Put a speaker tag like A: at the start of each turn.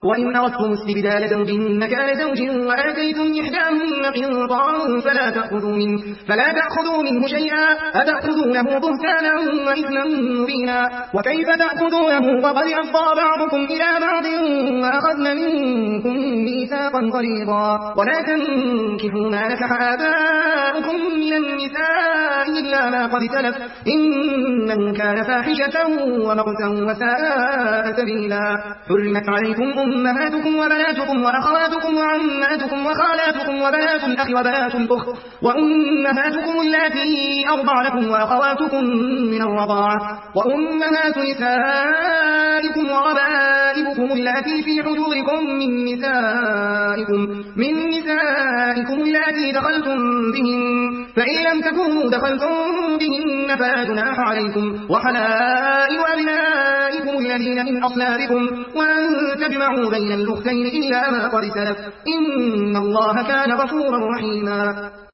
A: وإن أردتم استبدال زوج مكان زوج وآتيتم إحداهن قنطارا فلا تأخذوا منه شيئا أتأخذونه بهتانا وإثما مبينا وكيف تأخذونه وقد أفضى بعضكم إلى بعض وأخذن منكم ميثاقا غليظا ولا تنكحوا ما نكح آباؤكم من النساء إلا ما قد سلف إنه كان فاحشة ومقتا وساء سبيلا حرمت عليكم أمهاتكم وبناتكم وأخواتكم وعماتكم وخالاتكم وبنات الأخ وبنات الأخت وأمهاتكم اللاتي أرضعنكم وأخواتكم من الرضاعة وأمهات نسائكم وربائبكم اللاتي في حجوركم من نسائكم اللاتي دخلتم بهن فإن لم تكونوا دخلتم بهن فلا جناح عليكم وحلائل أبنائكم الذين من أصلابكم وأن تجمعوا بين الأختين إلا ما قد سلف إن الله كان غفورا رحيما